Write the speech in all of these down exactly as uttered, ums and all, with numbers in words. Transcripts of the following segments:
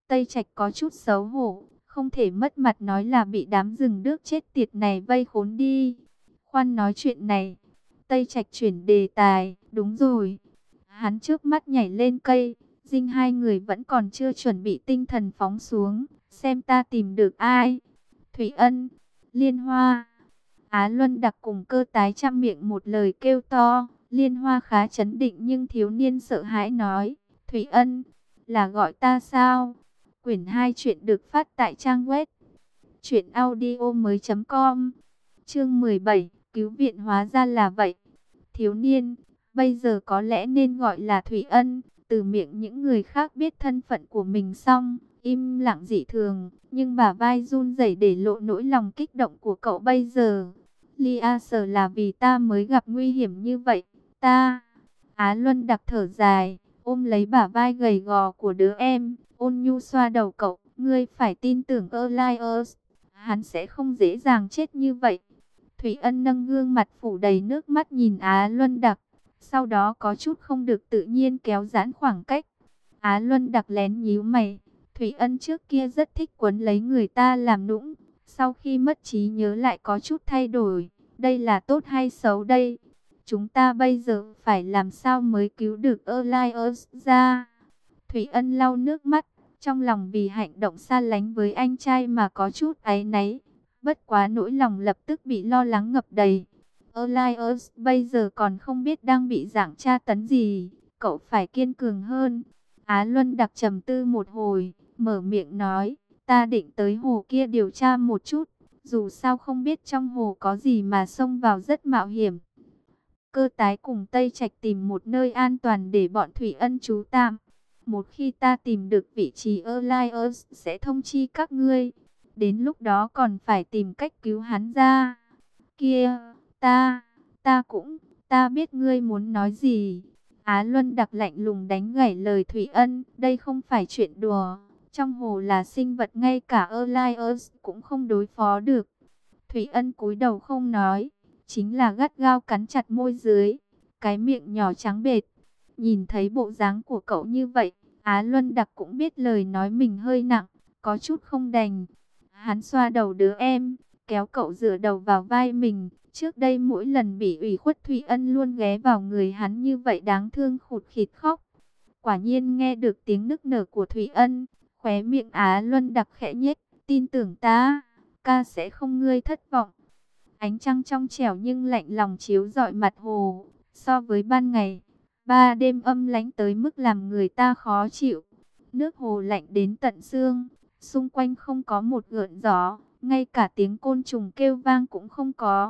Tây Trạch có chút xấu hổ, không thể mất mặt nói là bị đám rừng đước chết tiệt này vây khốn đi. Khoan nói chuyện này. Tây Trạch chuyển đề tài, đúng rồi. Hắn trước mắt nhảy lên cây, Dinh hai người vẫn còn chưa chuẩn bị tinh thần phóng xuống, xem ta tìm được ai. Thủy Ân, Liên Hoa, Á Luân Đặc cùng Cơ Tái trăm miệng một lời kêu to. Liên Hoa khá trấn định nhưng thiếu niên sợ hãi nói, Thủy Ân, là gọi ta sao? Quyển hai chuyện được phát tại trang web truyện audio mới chấm com. Chương mười bảy, cứu viện hóa ra là vậy. Thiếu niên, bây giờ có lẽ nên gọi là Thủy Ân. Từ miệng những người khác biết thân phận của mình xong, im lặng dị thường, nhưng bả vai run rẩy để lộ nỗi lòng kích động của cậu bây giờ. Lia sợ là vì ta mới gặp nguy hiểm như vậy, ta. Á Luân Đặc thở dài, ôm lấy bả vai gầy gò của đứa em, ôn nhu xoa đầu cậu, ngươi phải tin tưởng Elias, hắn sẽ không dễ dàng chết như vậy. Thủy Ân nâng gương mặt phủ đầy nước mắt nhìn Á Luân Đặc, sau đó có chút không được tự nhiên kéo giãn khoảng cách. Á Luân Đặc lén nhíu mày, Thủy Ân trước kia rất thích quấn lấy người ta làm nũng, sau khi mất trí nhớ lại có chút thay đổi, đây là tốt hay xấu đây? Chúng ta bây giờ phải làm sao mới cứu được Elias ra? Thủy Ân lau nước mắt, trong lòng vì hành động xa lánh với anh trai mà có chút áy náy. Bất quá nỗi lòng lập tức bị lo lắng ngập đầy. Elias bây giờ còn không biết đang bị giảng tra tấn gì, cậu phải kiên cường hơn. Á Luân Đặc trầm tư một hồi, mở miệng nói, ta định tới hồ kia điều tra một chút, dù sao không biết trong hồ có gì mà xông vào rất mạo hiểm. Cơ Tái cùng Tây Trạch tìm một nơi an toàn để bọn Thủy Ân trú tạm. Một khi ta tìm được vị trí Elias sẽ thông chi các ngươi. Đến lúc đó còn phải tìm cách cứu hắn ra. Kia, ta, ta cũng, ta biết ngươi muốn nói gì. Á Luân Đặc lạnh lùng đánh gãy lời Thủy Ân. Đây không phải chuyện đùa. Trong hồ là sinh vật ngay cả Elias cũng không đối phó được. Thủy Ân cúi đầu không nói. Chính là gắt gao cắn chặt môi dưới. Cái miệng nhỏ trắng bệt. Nhìn thấy bộ dáng của cậu như vậy, Á Luân Đặc cũng biết lời nói mình hơi nặng, có chút không đành. Hắn xoa đầu đứa em, kéo cậu dựa đầu vào vai mình. Trước đây mỗi lần bị ủy khuất Thủy Ân luôn ghé vào người hắn như vậy đáng thương khụt khịt khóc. Quả nhiên nghe được tiếng nức nở của Thủy Ân, khóe miệng Á Luân Đặc khẽ nhếch, tin tưởng ta, ca sẽ không ngươi thất vọng. Ánh trăng trong trẻo nhưng lạnh lòng chiếu rọi mặt hồ, so với ban ngày, ba đêm âm lãnh tới mức làm người ta khó chịu. Nước hồ lạnh đến tận xương, xung quanh không có một gợn gió, ngay cả tiếng côn trùng kêu vang cũng không có.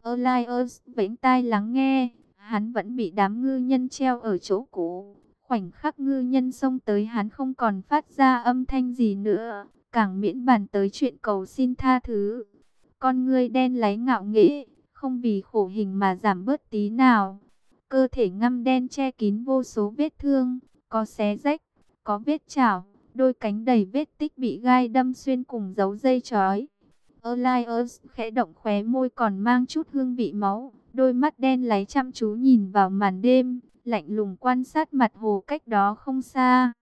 Elias vẫy tai lắng nghe, hắn vẫn bị đám ngư nhân treo ở chỗ cũ. Khoảnh khắc ngư nhân xông tới hắn không còn phát ra âm thanh gì nữa, càng miễn bàn tới chuyện cầu xin tha thứ. Con ngươi đen láy ngạo nghễ, không vì khổ hình mà giảm bớt tí nào. Cơ thể ngăm đen che kín vô số vết thương, có xé rách, có vết chảo, đôi cánh đầy vết tích bị gai đâm xuyên cùng dấu dây chói. Elias khẽ động khóe môi còn mang chút hương vị máu, đôi mắt đen láy chăm chú nhìn vào màn đêm, lạnh lùng quan sát mặt hồ cách đó không xa.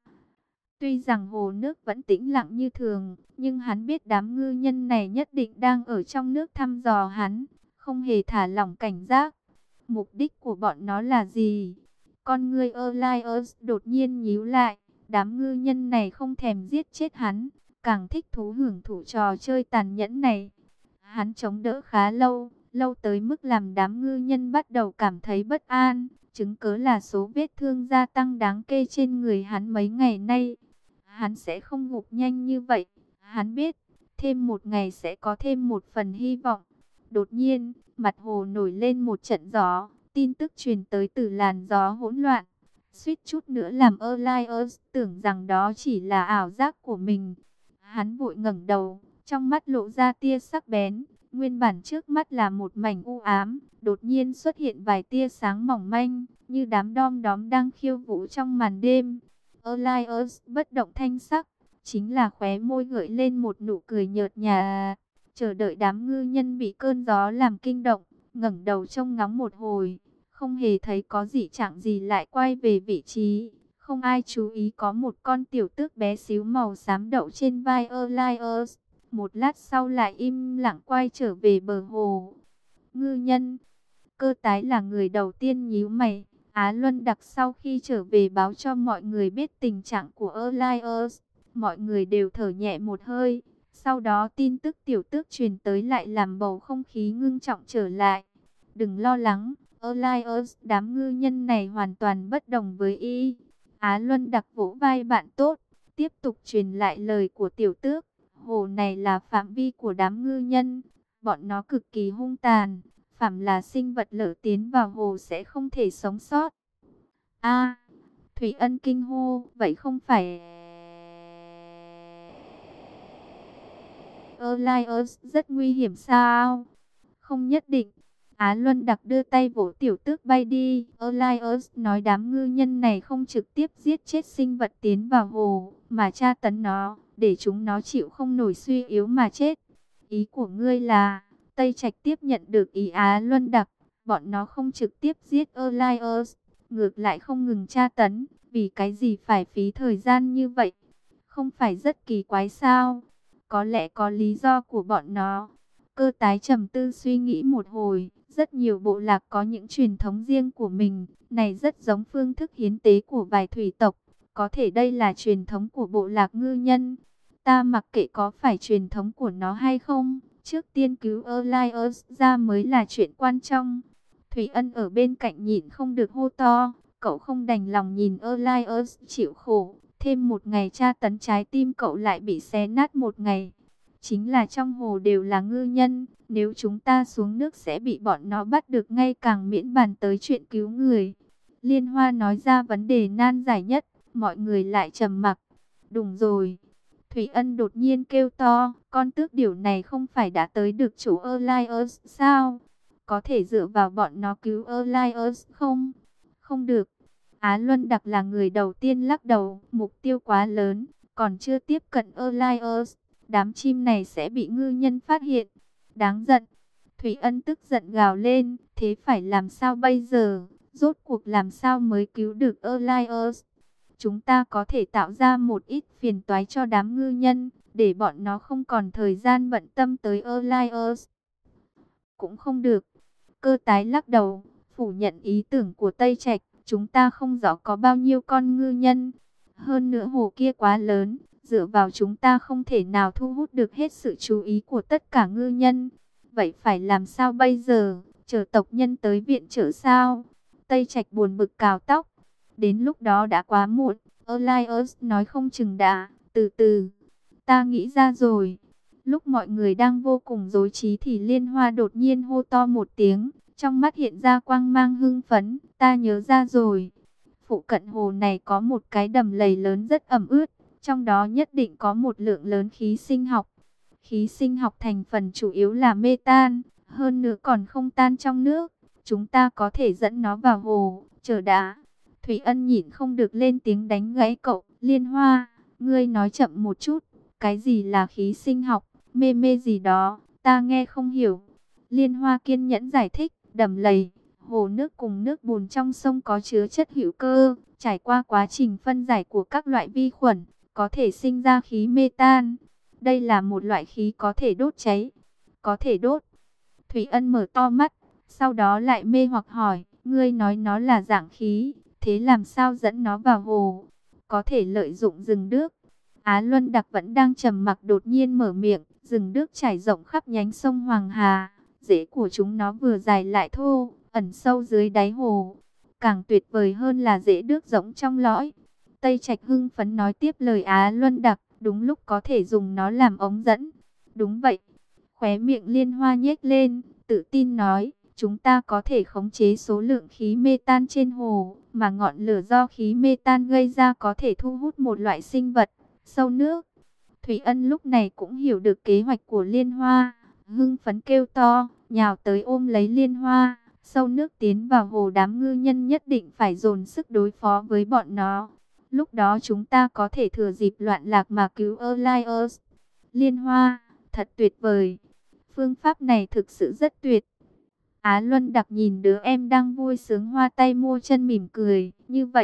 Tuy rằng hồ nước vẫn tĩnh lặng như thường, nhưng hắn biết đám ngư nhân này nhất định đang ở trong nước thăm dò hắn, không hề thả lỏng cảnh giác. Mục đích của bọn nó là gì? Con ngươi Elias đột nhiên nhíu lại, đám ngư nhân này không thèm giết chết hắn, càng thích thú hưởng thụ trò chơi tàn nhẫn này. Hắn chống đỡ khá lâu, lâu tới mức làm đám ngư nhân bắt đầu cảm thấy bất an, chứng cớ là số vết thương gia tăng đáng kể trên người hắn mấy ngày nay. Hắn sẽ không gục nhanh như vậy. Hắn biết, thêm một ngày sẽ có thêm một phần hy vọng. Đột nhiên, mặt hồ nổi lên một trận gió. Tin tức truyền tới từ làn gió hỗn loạn. Suýt chút nữa làm Elias tưởng rằng đó chỉ là ảo giác của mình. Hắn vội ngẩng đầu, trong mắt lộ ra tia sắc bén. Nguyên bản trước mắt là một mảnh u ám. Đột nhiên xuất hiện vài tia sáng mỏng manh, như đám đom đóm đang khiêu vũ trong màn đêm. Elias bất động thanh sắc, chính là khóe môi gợi lên một nụ cười nhợt nhạt, chờ đợi đám ngư nhân bị cơn gió làm kinh động, ngẩng đầu trông ngóng một hồi, không hề thấy có gì trạng gì lại quay về vị trí, Không ai chú ý có một con tiểu tước bé xíu màu xám đậu trên vai Elias. Một lát sau lại im lặng quay trở về bờ hồ. Ngư nhân. Cơ tái là người đầu tiên nhíu mày. Á Luân Đặc sau khi trở về báo cho mọi người biết tình trạng của Elias. Mọi người đều thở nhẹ một hơi. Sau đó tin tức tiểu tước truyền tới lại làm bầu không khí ngưng trọng trở lại. Đừng lo lắng, Elias, đám ngư nhân này hoàn toàn bất đồng với y. Á Luân Đặc vỗ vai bạn tốt, tiếp tục truyền lại lời của tiểu tước. Hồ này là phạm vi của đám ngư nhân, bọn nó cực kỳ hung tàn. Phạm là sinh vật lở tiến vào hồ sẽ không thể sống sót. A, Thủy Ân kinh hô, vậy không phải Elias rất nguy hiểm sao? Không nhất định. Á Luân Đặc đưa tay vỗ tiểu tước bay đi. Elias nói đám ngư nhân này không trực tiếp giết chết sinh vật tiến vào hồ, mà tra tấn nó, để chúng nó chịu không nổi suy yếu mà chết. Ý của ngươi là, Tây Trạch tiếp nhận được ý Á Luân Đặc, bọn nó không trực tiếp giết Elias, ngược lại không ngừng tra tấn, vì cái gì phải phí thời gian như vậy? Không phải rất kỳ quái sao? Có lẽ có lý do của bọn nó. Cơ tái trầm tư suy nghĩ một hồi, rất nhiều bộ lạc có những truyền thống riêng của mình, này rất giống phương thức hiến tế của vài thủy tộc, có thể đây là truyền thống của bộ lạc ngư nhân. Ta mặc kệ có phải truyền thống của nó hay không, trước tiên cứu Elias ra mới là chuyện quan trọng. Thủy Ân ở bên cạnh nhịn không được hô to, cậu không đành lòng nhìn Elias chịu khổ, thêm một ngày tra tấn trái tim cậu lại bị xé nát một ngày. Chính là trong hồ đều là ngư nhân, nếu chúng ta xuống nước sẽ bị bọn nó bắt được ngay, càng miễn bàn tới chuyện cứu người. Liên Hoa nói ra vấn đề nan giải nhất, mọi người lại trầm mặc. Đúng rồi. Thủy Ân đột nhiên kêu to, con tước điểu này không phải đã tới được chỗ Elias sao? Có thể dựa vào bọn nó cứu Elias không? Không được. Á Luân Đặc là người đầu tiên lắc đầu, mục tiêu quá lớn, còn chưa tiếp cận Elias. Đám chim này sẽ bị ngư nhân phát hiện. Đáng giận. Thủy Ân tức giận gào lên, thế phải làm sao bây giờ? Rốt cuộc làm sao mới cứu được Elias? Chúng ta có thể tạo ra một ít phiền toái cho đám ngư nhân, để bọn nó không còn thời gian bận tâm tới Elias. Cũng không được. Cơ tái lắc đầu, phủ nhận ý tưởng của Tây Trạch. Chúng ta không rõ có bao nhiêu con ngư nhân. Hơn nữa hồ kia quá lớn, dựa vào chúng ta không thể nào thu hút được hết sự chú ý của tất cả ngư nhân. Vậy phải làm sao bây giờ? Chờ tộc nhân tới viện trợ sao? Tây Trạch buồn bực cào tóc. Đến lúc đó đã quá muộn. Elias nói không chừng đã. Từ từ. Ta nghĩ ra rồi. Lúc mọi người đang vô cùng rối trí thì Liên Hoa đột nhiên hô to một tiếng. Trong mắt hiện ra quang mang hưng phấn. Ta nhớ ra rồi. Phụ cận hồ này có một cái đầm lầy lớn rất ẩm ướt. Trong đó nhất định có một lượng lớn khí sinh học. Khí sinh học thành phần chủ yếu là metan. Hơn nữa còn không tan trong nước. Chúng ta có thể dẫn nó vào hồ. Chờ đã. Thủy Ân nhịn không được lên tiếng đánh gãy cậu. Liên Hoa, ngươi nói chậm một chút. Cái gì là khí sinh học? Mê mê gì đó, ta nghe không hiểu. Liên Hoa kiên nhẫn giải thích. Đầm lầy, hồ nước cùng nước bùn trong sông có chứa chất hữu cơ. Trải qua quá trình phân giải của các loại vi khuẩn, có thể sinh ra khí metan. Đây là một loại khí có thể đốt cháy. Có thể đốt. Thủy Ân mở to mắt, sau đó lại mê hoặc hỏi, ngươi nói nó là dạng khí, thế làm sao dẫn nó vào hồ? Có thể lợi dụng rừng nước. Á Luân Đặc vẫn đang trầm mặc đột nhiên mở miệng, rừng nước trải rộng khắp nhánh sông Hoàng Hà. Rễ của chúng nó vừa dài lại thô, ẩn sâu dưới đáy hồ. Càng tuyệt vời hơn là rễ nước rỗng trong lõi. Tây Trạch hưng phấn nói tiếp lời Á Luân Đặc, đúng lúc có thể dùng nó làm ống dẫn. Đúng vậy. Khóe miệng Liên Hoa nhếch lên, tự tin nói, chúng ta có thể khống chế số lượng khí metan trên hồ, mà ngọn lửa do khí metan gây ra có thể thu hút một loại sinh vật, sâu nước. Thủy Ân lúc này cũng hiểu được kế hoạch của Liên Hoa, hưng phấn kêu to, nhào tới ôm lấy Liên Hoa. Sâu nước tiến vào hồ, đám ngư nhân nhất định phải dồn sức đối phó với bọn nó. Lúc đó chúng ta có thể thừa dịp loạn lạc mà cứu Elias. Liên Hoa, thật tuyệt vời. Phương pháp này thực sự rất tuyệt. Á Luân Đặc nhìn đứa em đang vui sướng hoa tay mua chân mỉm cười. Như vậy,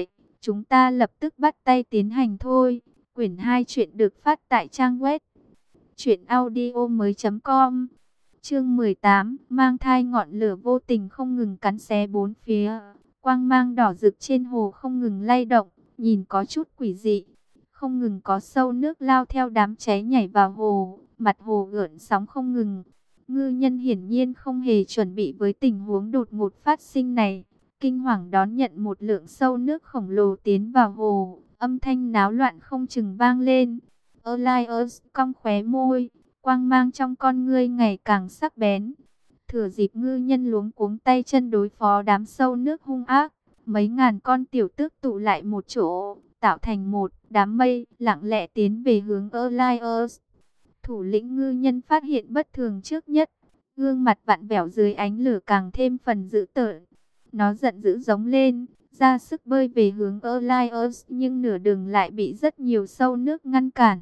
Chúng ta lập tức bắt tay tiến hành thôi. Quyển hai chuyện được phát tại trang web truyện audio mới com. Chương mười tám, mang thai. Ngọn lửa vô tình không ngừng cắn xé bốn phía. Quang mang đỏ rực trên hồ không ngừng lay động, nhìn có chút quỷ dị. Không ngừng có sâu nước lao theo đám cháy nhảy vào hồ, mặt hồ gợn sóng không ngừng. Ngư nhân hiển nhiên không hề chuẩn bị với tình huống đột ngột phát sinh này. Kinh hoàng đón nhận một lượng sâu nước khổng lồ tiến vào hồ, âm thanh náo loạn không chừng vang lên. Elias cong khóe môi, quang mang trong con ngươi ngày càng sắc bén. Thừa dịp ngư nhân luống cuống tay chân đối phó đám sâu nước hung ác, mấy ngàn con tiểu tước tụ lại một chỗ, tạo thành một đám mây, lặng lẽ tiến về hướng Elias. Thủ lĩnh ngư nhân phát hiện bất thường trước nhất, gương mặt vặn vẹo dưới ánh lửa càng thêm phần dữ tợn. Nó giận dữ giống lên, ra sức bơi về hướng Elias, nhưng nửa đường lại bị rất nhiều sâu nước ngăn cản.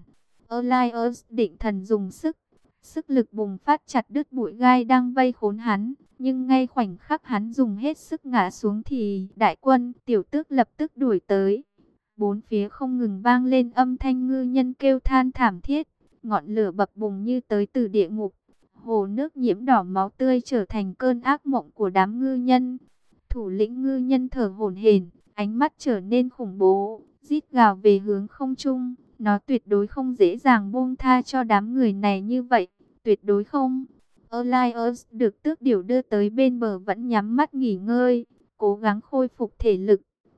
Elias định thần dùng sức, sức lực bùng phát chặt đứt bụi gai đang vây khốn hắn, nhưng ngay khoảnh khắc hắn dùng hết sức ngã xuống thì đại quân tiểu tước lập tức đuổi tới. Bốn phía không ngừng vang lên âm thanh ngư nhân kêu than thảm thiết, ngọn lửa bập bùng như tới từ địa ngục. Hồ nước nhiễm đỏ máu tươi trở thành cơn ác mộng của đám ngư nhân. Thủ lĩnh ngư nhân thở hổn hển, ánh mắt trở nên khủng bố, rít gào về hướng không trung. Nó tuyệt đối không dễ dàng buông tha cho đám người này như vậy, tuyệt đối không. Elias được tước điểu đưa tới bên bờ vẫn nhắm mắt nghỉ ngơi, cố gắng khôi phục thể lực.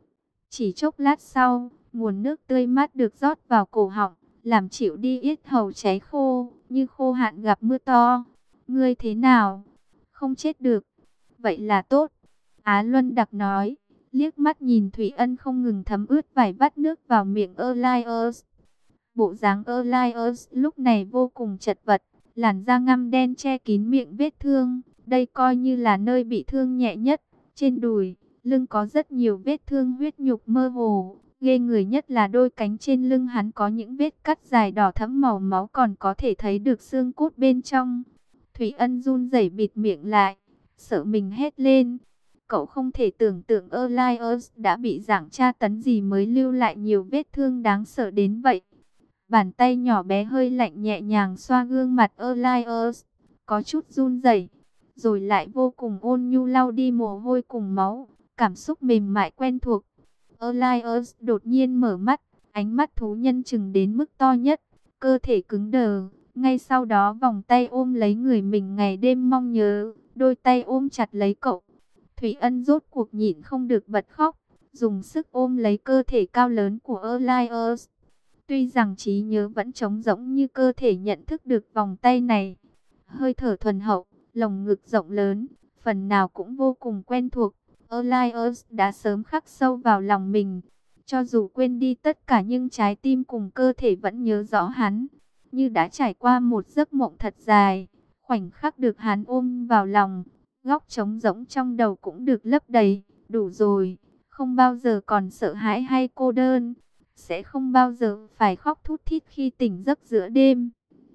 Chỉ chốc lát sau, nguồn nước tươi mát được rót vào cổ họng, làm chịu đi yết hầu cháy khô, như khô hạn gặp mưa to. Ngươi thế nào? Không chết được. Vậy là tốt. Á Luân Đặc nói, liếc mắt nhìn Thủy Ân không ngừng thấm ướt vài vắt nước vào miệng Elias. Bộ dáng Elias lúc này vô cùng chật vật, làn da ngăm đen che kín miệng vết thương. Đây coi như là nơi bị thương nhẹ nhất. Trên đùi, lưng có rất nhiều vết thương huyết nhục mơ hồ. Ghê người nhất là đôi cánh trên lưng hắn có những vết cắt dài đỏ thẫm màu máu, còn có thể thấy được xương cốt bên trong. Thủy Ân run rẩy bịt miệng lại, sợ mình hét lên. Cậu không thể tưởng tượng Elias đã bị giảng tra tấn gì mới lưu lại nhiều vết thương đáng sợ đến vậy. Bàn tay nhỏ bé hơi lạnh nhẹ nhàng xoa gương mặt Elias, có chút run rẩy, rồi lại vô cùng ôn nhu lau đi mồ hôi cùng máu, cảm xúc mềm mại quen thuộc. Elias đột nhiên mở mắt, ánh mắt thú nhân chừng đến mức to nhất, cơ thể cứng đờ. Ngay sau đó vòng tay ôm lấy người mình ngày đêm mong nhớ, đôi tay ôm chặt lấy cậu. Thủy Ân rốt cuộc nhịn không được bật khóc, dùng sức ôm lấy cơ thể cao lớn của Elias. Tuy rằng trí nhớ vẫn trống rỗng như cơ thể nhận thức được vòng tay này. Hơi thở thuần hậu, lồng ngực rộng lớn, phần nào cũng vô cùng quen thuộc. Elias đã sớm khắc sâu vào lòng mình. Cho dù quên đi tất cả nhưng trái tim cùng cơ thể vẫn nhớ rõ hắn. Như đã trải qua một giấc mộng thật dài. Khoảnh khắc được hắn ôm vào lòng, góc trống rỗng trong đầu cũng được lấp đầy. Đủ rồi, không bao giờ còn sợ hãi hay cô đơn. Sẽ không bao giờ phải khóc thút thít khi tỉnh giấc giữa đêm.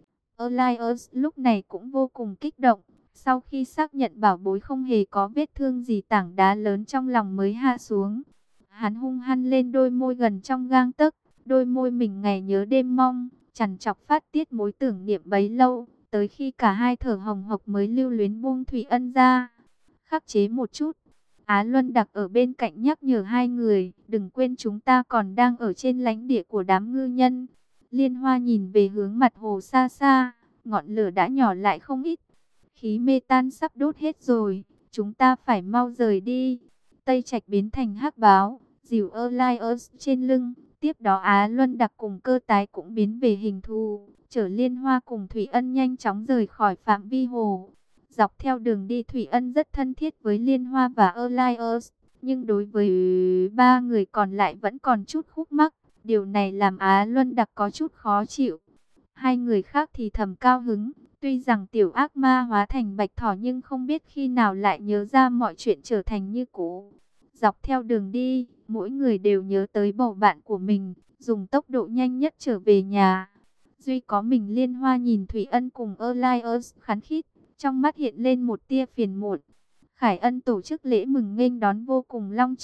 Elias lúc này cũng vô cùng kích động. Sau khi xác nhận bảo bối không hề có vết thương gì, tảng đá lớn trong lòng mới hạ xuống. Hắn hung hăng lên đôi môi gần trong gang tấc, đôi môi mình ngày nhớ đêm mong, trằn trọc phát tiết mối tưởng niệm bấy lâu, tới khi cả hai thở hồng hộc mới lưu luyến buông Thủy Ân ra. Khắc chế một chút. Á Luân Đặc ở bên cạnh nhắc nhở hai người, đừng quên chúng ta còn đang ở trên lãnh địa của đám ngư nhân. Liên Hoa nhìn về hướng mặt hồ xa xa, ngọn lửa đã nhỏ lại không ít. Khí mê tan sắp đốt hết rồi, chúng ta phải mau rời đi. Tây Trạch biến thành hắc báo, dìu Elias trên lưng. Tiếp đó Á Luân Đặc cùng Cơ Tái cũng biến về hình thù, chở Liên Hoa cùng Thủy Ân nhanh chóng rời khỏi phạm vi hồ. Dọc theo đường đi Thủy Ân rất thân thiết với Liên Hoa và Elias, nhưng đối với ba người còn lại vẫn còn chút khúc mắc. Điều này làm Á Luân Đặc có chút khó chịu. Hai người khác thì thầm cao hứng. Tuy rằng tiểu ác ma hóa thành bạch thỏ nhưng không biết khi nào lại nhớ ra mọi chuyện trở thành như cũ. Dọc theo đường đi, mỗi người đều nhớ tới bầu bạn của mình, dùng tốc độ nhanh nhất trở về nhà. Duy có mình Liên Hoa nhìn Thủy Ân cùng Elias khán khít, trong mắt hiện lên một tia phiền muộn. Khải Ân tổ chức lễ mừng nghênh đón vô cùng long trọng,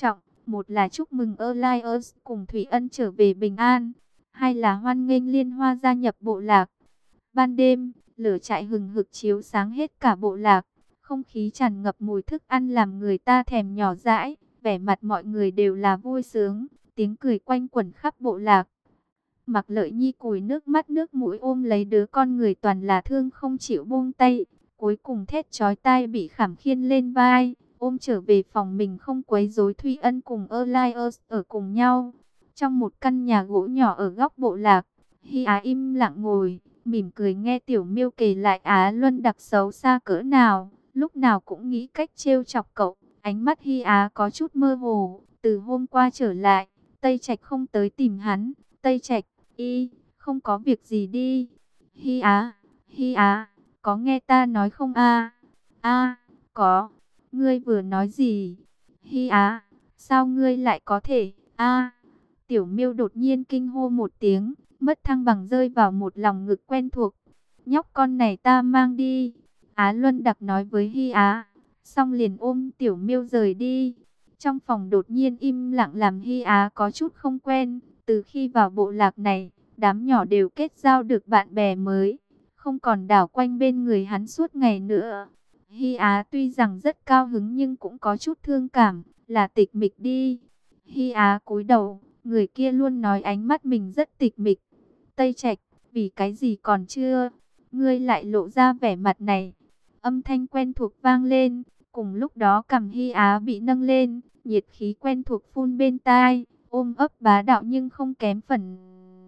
Một là chúc mừng Elias cùng Thủy Ân trở về bình an, hai là hoan nghênh Liên Hoa gia nhập bộ lạc. Ban đêm, lửa trại hừng hực chiếu sáng hết cả bộ lạc, không khí tràn ngập mùi thức ăn làm người ta thèm nhỏ dãi, vẻ mặt mọi người đều là vui sướng, tiếng cười quanh quẩn khắp bộ lạc. Mạc Lợi Nhi cùi nước mắt nước mũi ôm lấy đứa con người toàn là thương không chịu buông tay, cuối cùng thét chói tai bị Khảm Khiên lên vai, ôm trở về phòng mình không quấy rối Thủy Ân cùng Elias ở cùng nhau. Trong một căn nhà gỗ nhỏ ở góc bộ lạc, Hi Á im lặng ngồi, mỉm cười nghe Tiểu Miêu kể lại Á Luân đặc xấu xa cỡ nào, lúc nào cũng nghĩ cách trêu chọc cậu. Ánh mắt Hi Á có chút mơ hồ, từ hôm qua trở lại, Tây Trạch không tới tìm hắn. Tây Trạch, y, không có việc gì đi. Hi Á, Hi Á, có nghe ta nói không a? A, có. Ngươi vừa nói gì? Hi Á, sao ngươi lại có thể? A. Tiểu Miêu đột nhiên kinh hô một tiếng, mất thăng bằng rơi vào một lòng ngực quen thuộc. Nhóc con này ta mang đi. Á Luân đặc nói với Hi Á, xong liền ôm Tiểu Miêu rời đi. Trong phòng đột nhiên im lặng làm Hi Á có chút không quen. Từ khi vào bộ lạc này, đám nhỏ đều kết giao được bạn bè mới, không còn đảo quanh bên người hắn suốt ngày nữa. Hi Á tuy rằng rất cao hứng nhưng cũng có chút thương cảm, là tịch mịch đi. Hi Á cúi đầu, người kia luôn nói ánh mắt mình rất tịch mịch. Tây Trạch, vì cái gì còn chưa? Ngươi lại lộ ra vẻ mặt này. Âm thanh quen thuộc vang lên, cùng lúc đó cằm Hi Á bị nâng lên, nhiệt khí quen thuộc phun bên tai, ôm ấp bá đạo nhưng không kém phần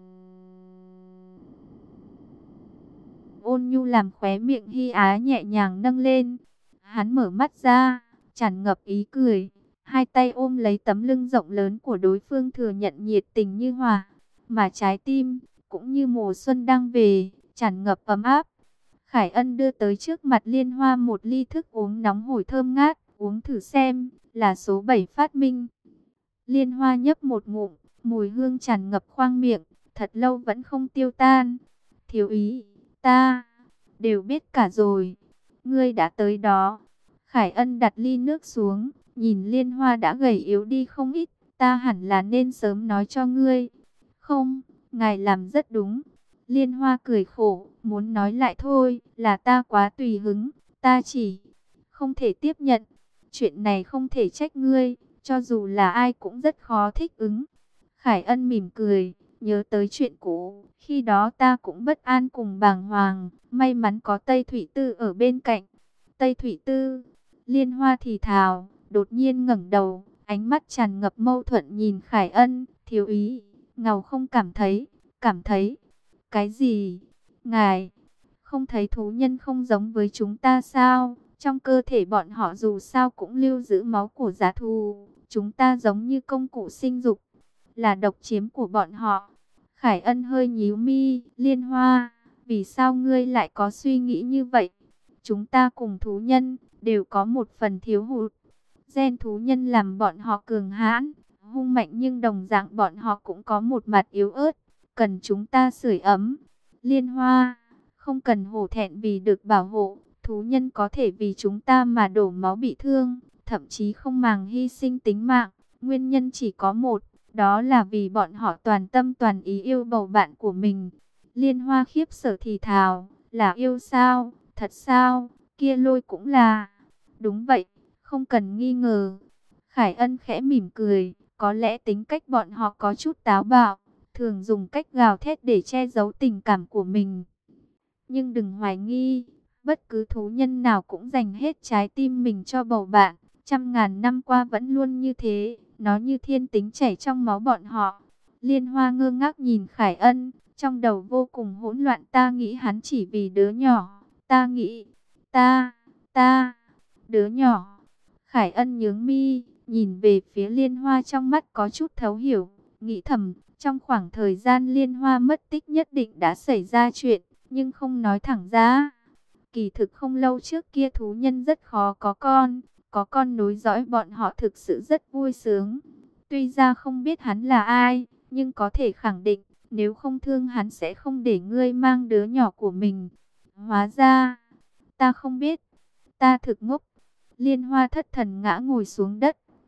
ôn nhu làm khóe miệng Hi Á nhẹ nhàng nâng lên. Hắn mở mắt ra, tràn ngập ý cười, hai tay ôm lấy tấm lưng rộng lớn của đối phương thừa nhận nhiệt tình như hòa, mà trái tim cũng như mùa xuân đang về, tràn ngập ấm áp. Khải Ân đưa tới trước mặt Liên Hoa một ly thức uống nóng hổi thơm ngát, uống thử xem, là số bảy phát minh. Liên Hoa nhấp một ngụm, mùi hương tràn ngập khoang miệng, thật lâu vẫn không tiêu tan. Thiếu ý, ta đều biết cả rồi, ngươi đã tới đó. Khải Ân đặt ly nước xuống, nhìn Liên Hoa đã gầy yếu đi không ít, ta hẳn là nên sớm nói cho ngươi. Không, ngài làm rất đúng. Liên Hoa cười khổ, muốn nói lại thôi, là ta quá tùy hứng, ta chỉ không thể tiếp nhận. Chuyện này không thể trách ngươi, cho dù là ai cũng rất khó thích ứng. Khải Ân mỉm cười, nhớ tới chuyện cũ, khi đó ta cũng bất an cùng bàng hoàng, may mắn có Tây Thủy Tư ở bên cạnh. Tây Thủy Tư, Liên Hoa thì thào, đột nhiên ngẩng đầu, ánh mắt tràn ngập mâu thuẫn nhìn Khải Ân, thiếu ý, ngầu không cảm thấy, cảm thấy, cái gì? Ngài, không thấy thú nhân không giống với chúng ta sao? Trong cơ thể bọn họ dù sao cũng lưu giữ máu của giá thú, chúng ta giống như công cụ sinh dục, là độc chiếm của bọn họ. Khải Ân hơi nhíu mi, Liên Hoa, vì sao ngươi lại có suy nghĩ như vậy? Chúng ta cùng thú nhân, đều có một phần thiếu hụt. Gen thú nhân làm bọn họ cường hãn, hung mạnh nhưng đồng dạng bọn họ cũng có một mặt yếu ớt, cần chúng ta sưởi ấm. Liên Hoa, không cần hổ thẹn vì được bảo hộ, thú nhân có thể vì chúng ta mà đổ máu bị thương, thậm chí không màng hy sinh tính mạng. Nguyên nhân chỉ có một, đó là vì bọn họ toàn tâm toàn ý yêu bầu bạn của mình. Liên Hoa khiếp sợ thì thào, là yêu sao? Thật sao? Kia Lôi cũng là. Đúng vậy, không cần nghi ngờ. Khải Ân khẽ mỉm cười, có lẽ tính cách bọn họ có chút táo bạo, thường dùng cách gào thét để che giấu tình cảm của mình. Nhưng đừng hoài nghi, bất cứ thú nhân nào cũng dành hết trái tim mình cho bầu bạn. Trăm ngàn năm qua vẫn luôn như thế, nó như thiên tính chảy trong máu bọn họ. Liên Hoa ngơ ngác nhìn Khải Ân, trong đầu vô cùng hỗn loạn. Ta nghĩ hắn chỉ vì đứa nhỏ, ta nghĩ, ta, ta, đứa nhỏ. Khải Ân nhướng mi, nhìn về phía Liên Hoa trong mắt có chút thấu hiểu, nghĩ thầm, trong khoảng thời gian Liên Hoa mất tích nhất định đã xảy ra chuyện, nhưng không nói thẳng ra. Kỳ thực không lâu trước kia thú nhân rất khó có con, có con nối dõi bọn họ thực sự rất vui sướng. Tuy ra không biết hắn là ai, nhưng có thể khẳng định, nếu không thương hắn sẽ không để ngươi mang đứa nhỏ của mình. Hóa ra, ta không biết, ta thực ngốc. Liên Hoa thất thần ngã ngồi xuống đất,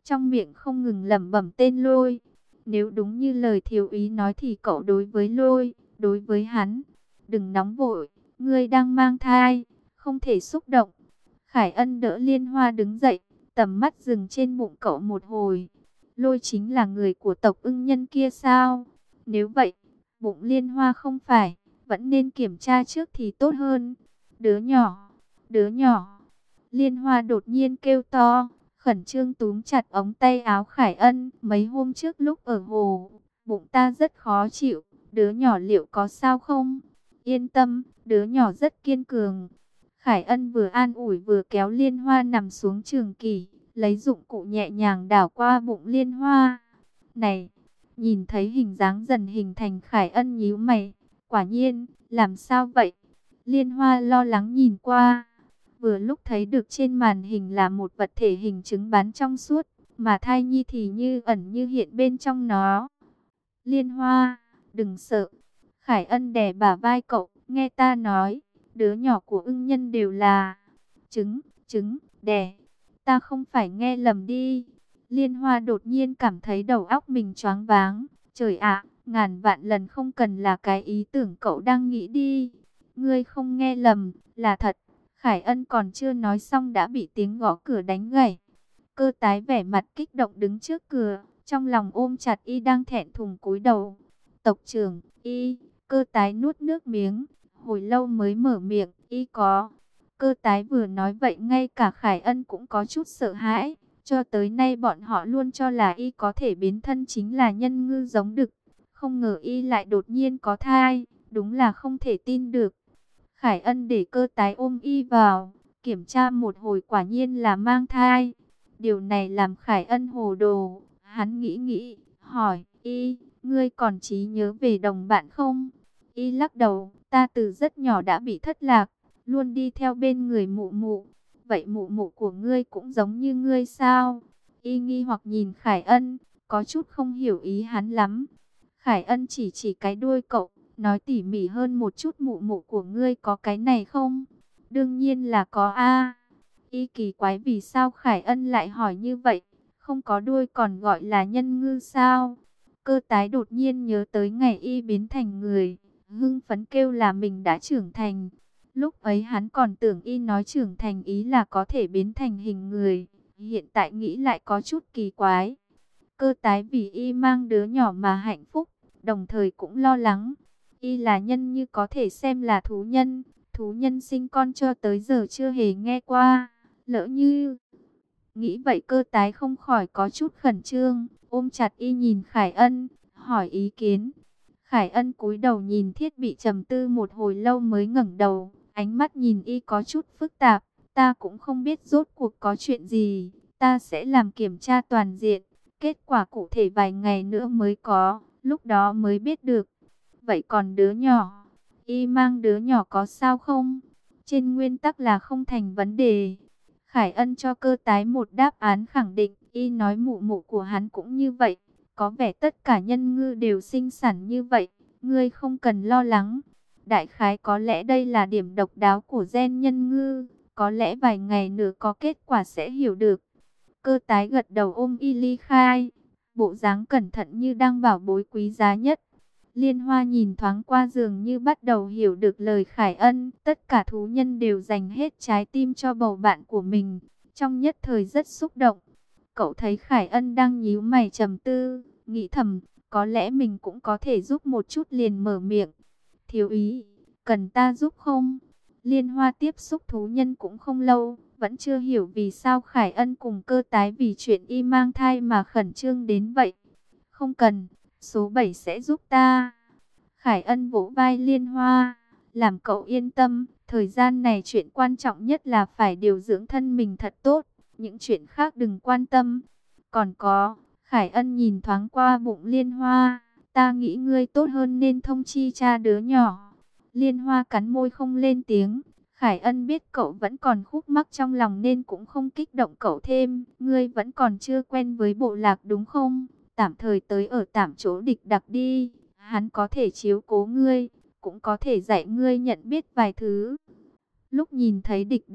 trong miệng không ngừng lẩm bẩm tên Lôi. Nếu đúng như lời thiếu úy nói thì cậu đối với Lôi, đối với hắn, đừng nóng vội, ngươi đang mang thai, không thể xúc động. Khải Ân đỡ Liên Hoa đứng dậy, tầm mắt dừng trên bụng cậu một hồi. Lôi chính là người của tộc ưng nhân kia sao? Nếu vậy, bụng Liên Hoa không phải, vẫn nên kiểm tra trước thì tốt hơn. Đứa nhỏ, đứa nhỏ. Liên Hoa đột nhiên kêu to, khẩn trương túm chặt ống tay áo Khải Ân. Mấy hôm trước lúc ở hồ, bụng ta rất khó chịu, đứa nhỏ liệu có sao không? Yên tâm, đứa nhỏ rất kiên cường. Khải Ân vừa an ủi vừa kéo Liên Hoa nằm xuống trường kỷ, lấy dụng cụ nhẹ nhàng đảo qua bụng Liên Hoa. Này, nhìn thấy hình dáng dần hình thành, Khải Ân nhíu mày, quả nhiên, làm sao vậy? Liên Hoa lo lắng nhìn qua, vừa lúc thấy được trên màn hình là một vật thể hình trứng bán trong suốt, mà thai nhi thì như ẩn như hiện bên trong nó. Liên Hoa, đừng sợ. Khải Ân đè bả vai cậu, nghe ta nói, đứa nhỏ của ưng nhân đều là trứng, trứng, đẻ. Ta không phải nghe lầm đi. Liên Hoa đột nhiên cảm thấy đầu óc mình choáng váng. Trời ạ, ngàn vạn lần không cần là cái ý tưởng cậu đang nghĩ đi. Ngươi không nghe lầm, là thật. Khải Ân còn chưa nói xong đã bị tiếng gõ cửa đánh gãy. Cơ tái vẻ mặt kích động đứng trước cửa, trong lòng ôm chặt y đang thẹn thùng cúi đầu. Tộc trưởng, y, cơ tái nuốt nước miếng, hồi lâu mới mở miệng, y có. Cơ tái vừa nói vậy ngay cả Khải Ân cũng có chút sợ hãi. Cho tới nay bọn họ luôn cho là y có thể biến thân chính là nhân ngư giống đực. Không ngờ y lại đột nhiên có thai, đúng là không thể tin được. Khải Ân để cơ tái ôm y vào, kiểm tra một hồi quả nhiên là mang thai. Điều này làm Khải Ân hồ đồ, hắn nghĩ nghĩ, hỏi, y, ngươi còn trí nhớ về đồng bạn không? Y lắc đầu, ta từ rất nhỏ đã bị thất lạc, luôn đi theo bên người mụ mụ. Vậy mụ mụ của ngươi cũng giống như ngươi sao? Y nghi hoặc nhìn Khải Ân, có chút không hiểu ý hắn lắm. Khải Ân chỉ chỉ cái đuôi cậu, nói tỉ mỉ hơn một chút, mụ mụ của ngươi có cái này không? Đương nhiên là có a. Y kỳ quái vì sao Khải Ân lại hỏi như vậy, không có đuôi còn gọi là nhân ngư sao? Cơ tái đột nhiên nhớ tới ngày y biến thành người, hưng phấn kêu là mình đã trưởng thành. Lúc ấy hắn còn tưởng y nói trưởng thành ý là có thể biến thành hình người, hiện tại nghĩ lại có chút kỳ quái. Cơ tái vì y mang đứa nhỏ mà hạnh phúc, đồng thời cũng lo lắng. Y là nhân như có thể xem là thú nhân, thú nhân sinh con cho tới giờ chưa hề nghe qua. Lỡ như... Nghĩ vậy cơ tái không khỏi có chút khẩn trương, ôm chặt y nhìn Khải Ân, hỏi ý kiến. Khải Ân cúi đầu nhìn thiết bị trầm tư một hồi lâu mới ngẩng đầu, ánh mắt nhìn y có chút phức tạp. Ta cũng không biết rốt cuộc có chuyện gì, ta sẽ làm kiểm tra toàn diện, kết quả cụ thể vài ngày nữa mới có, lúc đó mới biết được. Vậy còn đứa nhỏ, y mang đứa nhỏ có sao không? Trên nguyên tắc là không thành vấn đề. Khải Ân cho cơ tái một đáp án khẳng định, y nói mụ mụ của hắn cũng như vậy. Có vẻ tất cả nhân ngư đều sinh sản như vậy, ngươi không cần lo lắng. Đại khái có lẽ đây là điểm độc đáo của gen nhân ngư, có lẽ vài ngày nữa có kết quả sẽ hiểu được. Cơ tái gật đầu ôm y ly khai, bộ dáng cẩn thận như đang bảo bối quý giá nhất. Liên Hoa nhìn thoáng qua dường như bắt đầu hiểu được lời Khải Ân. Tất cả thú nhân đều dành hết trái tim cho bầu bạn của mình. Trong nhất thời rất xúc động. Cậu thấy Khải Ân đang nhíu mày trầm tư, nghĩ thầm, có lẽ mình cũng có thể giúp một chút liền mở miệng. Thiếu úy, cần ta giúp không? Liên Hoa tiếp xúc thú nhân cũng không lâu, vẫn chưa hiểu vì sao Khải Ân cùng cơ tái vì chuyện y mang thai mà khẩn trương đến vậy. Không cần. Số bảy sẽ giúp ta. Khải Ân vỗ vai Liên Hoa, làm cậu yên tâm, thời gian này chuyện quan trọng nhất là phải điều dưỡng thân mình thật tốt, những chuyện khác đừng quan tâm. Còn có, Khải Ân nhìn thoáng qua bụng Liên Hoa, ta nghĩ ngươi tốt hơn nên thông chi cha đứa nhỏ. Liên Hoa cắn môi không lên tiếng. Khải Ân biết cậu vẫn còn khúc mắc trong lòng nên cũng không kích động cậu thêm. Ngươi vẫn còn chưa quen với bộ lạc đúng không? Tạm thời tới ở tạm chỗ địch đặc đi, hắn có thể chiếu cố ngươi, cũng có thể dạy ngươi nhận biết vài thứ. Lúc nhìn thấy địch đặc,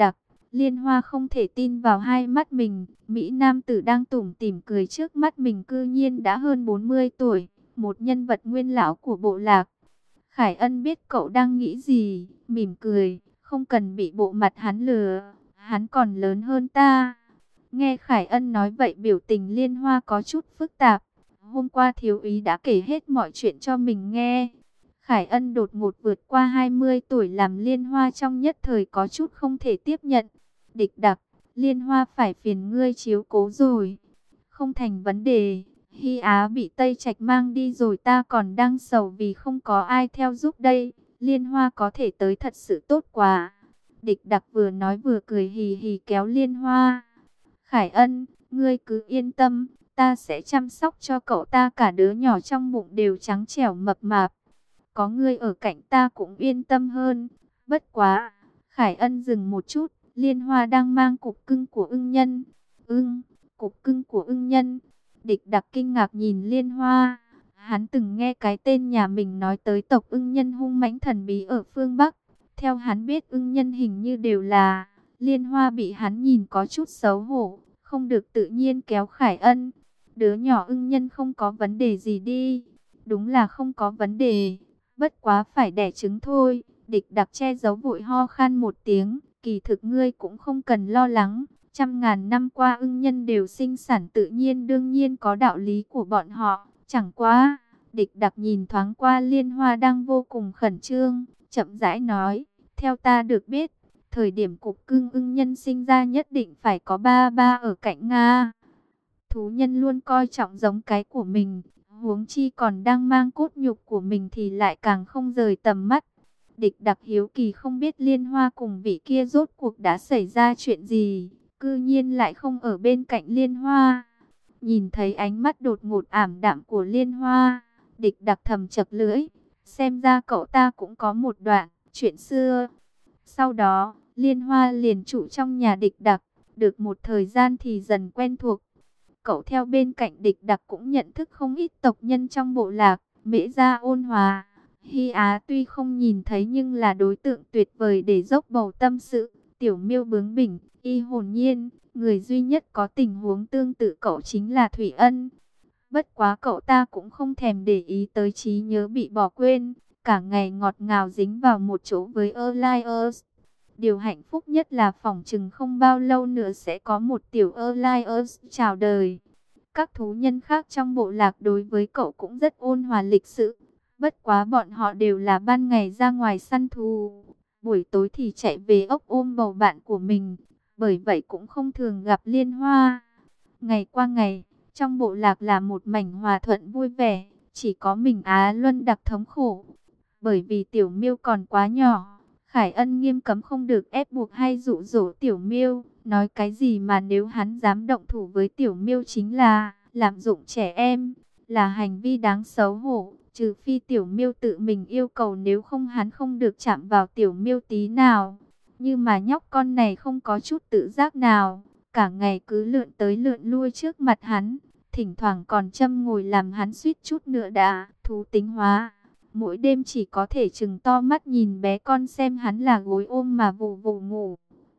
Liên Hoa không thể tin vào hai mắt mình. Mỹ nam tử đang tủm tỉm cười trước mắt mình cư nhiên đã hơn bốn mươi tuổi. Một nhân vật nguyên lão của bộ lạc. Khải Ân biết cậu đang nghĩ gì. Mỉm cười. Không cần bị bộ mặt hắn lừa. Hắn còn lớn hơn ta. Nghe Khải Ân nói vậy biểu tình Liên Hoa có chút phức tạp. Hôm qua thiếu úy đã kể hết mọi chuyện cho mình nghe. Khải Ân đột ngột vượt qua hai mươi tuổi làm Liên Hoa trong nhất thời có chút không thể tiếp nhận. Địch Đặc, Liên Hoa phải phiền ngươi chiếu cố rồi. Không thành vấn đề. Hy Á bị Tây Trạch mang đi rồi, ta còn đang sầu vì không có ai theo giúp đây. Liên Hoa có thể tới thật sự tốt quá. Địch Đặc vừa nói vừa cười hì hì kéo Liên Hoa. Khải Ân, ngươi cứ yên tâm, ta sẽ chăm sóc cho cậu ta, cả đứa nhỏ trong bụng đều trắng trẻo mập mạp. Có ngươi ở cạnh ta cũng yên tâm hơn. Bất quá, Khải Ân dừng một chút, Liên Hoa đang mang cục cưng của ưng nhân. Ưng, cục cưng của ưng nhân. Địch Đặc kinh ngạc nhìn Liên Hoa. Hắn từng nghe cái tên nhà mình nói tới tộc ưng nhân hung mãnh thần bí ở phương Bắc. Theo hắn biết ưng nhân hình như đều là... Liên Hoa bị hắn nhìn có chút xấu hổ, không được tự nhiên kéo Khải Ân. Đứa nhỏ ưng nhân không có vấn đề gì đi. Đúng là không có vấn đề. Bất quá phải đẻ trứng thôi. Địch Đặc che giấu vội ho khan một tiếng. Kỳ thực ngươi cũng không cần lo lắng. Trăm ngàn năm qua ưng nhân đều sinh sản tự nhiên, đương nhiên có đạo lý của bọn họ. Chẳng quá. Địch Đặc nhìn thoáng qua Liên Hoa đang vô cùng khẩn trương, chậm rãi nói. Theo ta được biết, thời điểm cục cưng ưng nhân sinh ra nhất định phải có ba ba ở cạnh Nga. Thú nhân luôn coi trọng giống cái của mình, huống chi còn đang mang cốt nhục của mình thì lại càng không rời tầm mắt. Địch Đặc hiếu kỳ không biết Liên Hoa cùng vị kia rốt cuộc đã xảy ra chuyện gì, cư nhiên lại không ở bên cạnh Liên Hoa. Nhìn thấy ánh mắt đột ngột ảm đạm của Liên Hoa, Địch Đặc thầm chật lưỡi, xem ra cậu ta cũng có một đoạn chuyện xưa. Sau đó, Liên Hoa liền trụ trong nhà Địch Đặc, được một thời gian thì dần quen thuộc. Cậu theo bên cạnh Địch Đặc cũng nhận thức không ít tộc nhân trong bộ lạc. Mễ Gia ôn hòa, Hy Á tuy không nhìn thấy nhưng là đối tượng tuyệt vời để dốc bầu tâm sự. Tiểu Miêu bướng bỉnh, y hồn nhiên, người duy nhất có tình huống tương tự cậu chính là Thủy Ân. Bất quá cậu ta cũng không thèm để ý tới trí nhớ bị bỏ quên, cả ngày ngọt ngào dính vào một chỗ với Elias. Điều hạnh phúc nhất là phỏng chừng không bao lâu nữa sẽ có một tiểu Elias chào đời. Các thú nhân khác trong bộ lạc đối với cậu cũng rất ôn hòa lịch sự. Bất quá bọn họ đều là ban ngày ra ngoài săn thú, buổi tối thì chạy về ốc ôm bầu bạn của mình. Bởi vậy cũng không thường gặp Liên Hoa. Ngày qua ngày, trong bộ lạc là một mảnh hòa thuận vui vẻ. Chỉ có mình Á Luân Đặc thống khổ. Bởi vì Tiểu Miêu còn quá nhỏ, Khải Ân nghiêm cấm không được ép buộc hay dụ dỗ Tiểu Miêu. Nói cái gì mà nếu hắn dám động thủ với Tiểu Miêu chính là lạm dụng trẻ em, là hành vi đáng xấu hổ. Trừ phi Tiểu Miêu tự mình yêu cầu, nếu không hắn không được chạm vào Tiểu Miêu tí nào. Nhưng mà nhóc con này không có chút tự giác nào, cả ngày cứ lượn tới lượn lui trước mặt hắn, thỉnh thoảng còn châm ngồi làm hắn suýt chút nữa đã thú tính hóa. Mỗi đêm chỉ có thể chừng to mắt nhìn bé con xem hắn là gối ôm mà vù vù ngủ.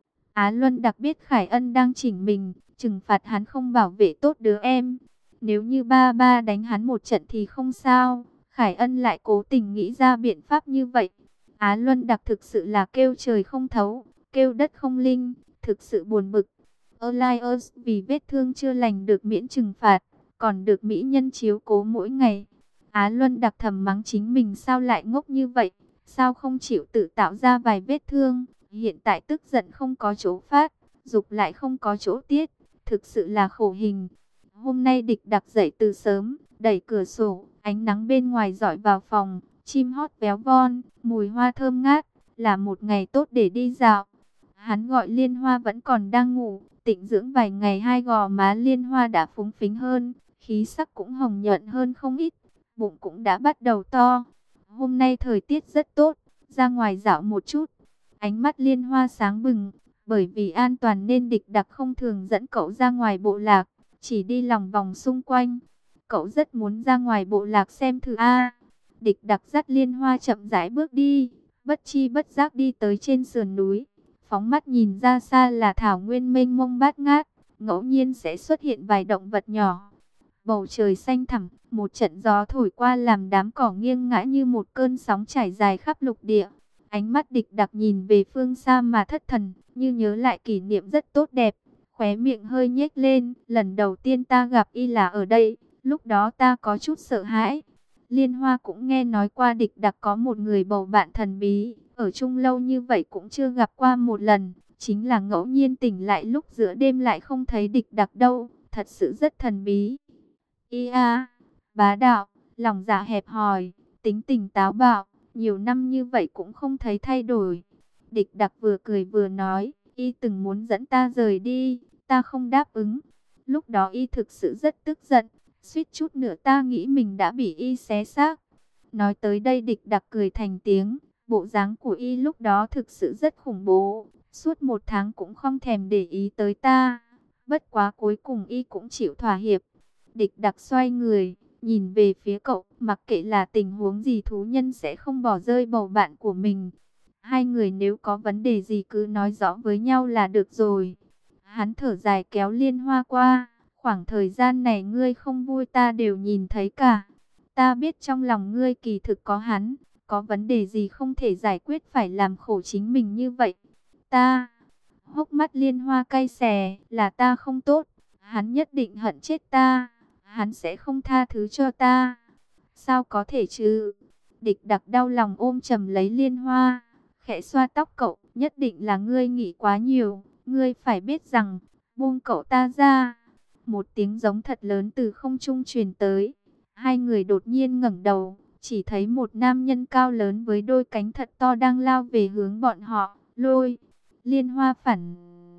Á Luân Đặc biết Khải Ân đang chỉnh mình, trừng phạt hắn không bảo vệ tốt đứa em. Nếu như ba ba đánh hắn một trận thì không sao, Khải Ân lại cố tình nghĩ ra biện pháp như vậy. Á Luân Đặc thực sự là kêu trời không thấu, kêu đất không linh, thực sự buồn bực. Elias vì vết thương chưa lành được miễn trừng phạt, còn được mỹ nhân chiếu cố mỗi ngày. Á Luân Đặc thầm mắng chính mình sao lại ngốc như vậy, sao không chịu tự tạo ra vài vết thương. Hiện tại tức giận không có chỗ phát, dục lại không có chỗ tiết, thực sự là khổ hình. Hôm nay Địch Đặc dậy từ sớm, đẩy cửa sổ, ánh nắng bên ngoài rọi vào phòng, chim hót véo von, mùi hoa thơm ngát, là một ngày tốt để đi dạo. Hắn gọi Liên Hoa vẫn còn đang ngủ, tịnh dưỡng vài ngày, hai gò má Liên Hoa đã phúng phính hơn, khí sắc cũng hồng nhuận hơn không ít, bụng cũng đã bắt đầu to. Hôm nay thời tiết rất tốt, ra ngoài dạo một chút. Ánh mắt Liên Hoa sáng bừng, bởi vì an toàn nên Địch Đặc không thường dẫn cậu ra ngoài bộ lạc, chỉ đi lòng vòng xung quanh. Cậu rất muốn ra ngoài bộ lạc xem thử a. Địch Đặc dắt Liên Hoa chậm rãi bước đi, bất chi bất giác đi tới trên sườn núi. Phóng mắt nhìn ra xa là thảo nguyên mênh mông bát ngát, ngẫu nhiên sẽ xuất hiện vài động vật nhỏ. Bầu trời xanh thẳm, một trận gió thổi qua làm đám cỏ nghiêng ngã như một cơn sóng trải dài khắp lục địa. Ánh mắt Địch Đặc nhìn về phương xa mà thất thần, như nhớ lại kỷ niệm rất tốt đẹp. Khóe miệng hơi nhếch lên, lần đầu tiên ta gặp y là ở đây, lúc đó ta có chút sợ hãi. Liên Hoa cũng nghe nói qua Địch Đặc có một người bầu bạn thần bí, ở chung lâu như vậy cũng chưa gặp qua một lần, chính là ngẫu nhiên tỉnh lại lúc giữa đêm lại không thấy Địch Đặc đâu, thật sự rất thần bí. Y a, bá đạo, lòng dạ hẹp hòi, tính tình táo bạo, nhiều năm như vậy cũng không thấy thay đổi. Địch Đặc vừa cười vừa nói, y từng muốn dẫn ta rời đi, ta không đáp ứng. Lúc đó y thực sự rất tức giận, suýt chút nữa ta nghĩ mình đã bị y xé xác. Nói tới đây Địch Đặc cười thành tiếng, bộ dáng của y lúc đó thực sự rất khủng bố, suốt một tháng cũng không thèm để ý tới ta. Bất quá cuối cùng y cũng chịu thỏa hiệp. Địch Đặc xoay người, nhìn về phía cậu, mặc kệ là tình huống gì thú nhân sẽ không bỏ rơi bầu bạn của mình. Hai người nếu có vấn đề gì cứ nói rõ với nhau là được rồi. Hắn thở dài kéo Liên Hoa qua, khoảng thời gian này ngươi không vui ta đều nhìn thấy cả. Ta biết trong lòng ngươi kỳ thực có hắn, có vấn đề gì không thể giải quyết phải làm khổ chính mình như vậy. Ta, hốc mắt Liên Hoa cay xè, là ta không tốt, hắn nhất định hận chết ta. Hắn sẽ không tha thứ cho ta. Sao có thể chứ? Địch Đặc đau lòng ôm chầm lấy Liên Hoa, khẽ xoa tóc cậu, nhất định là ngươi nghĩ quá nhiều, ngươi phải biết rằng, buông cậu ta ra. Một tiếng giống thật lớn từ không trung truyền tới. Hai người đột nhiên ngẩng đầu, chỉ thấy một nam nhân cao lớn với đôi cánh thật to đang lao về hướng bọn họ. Lôi, Liên Hoa phản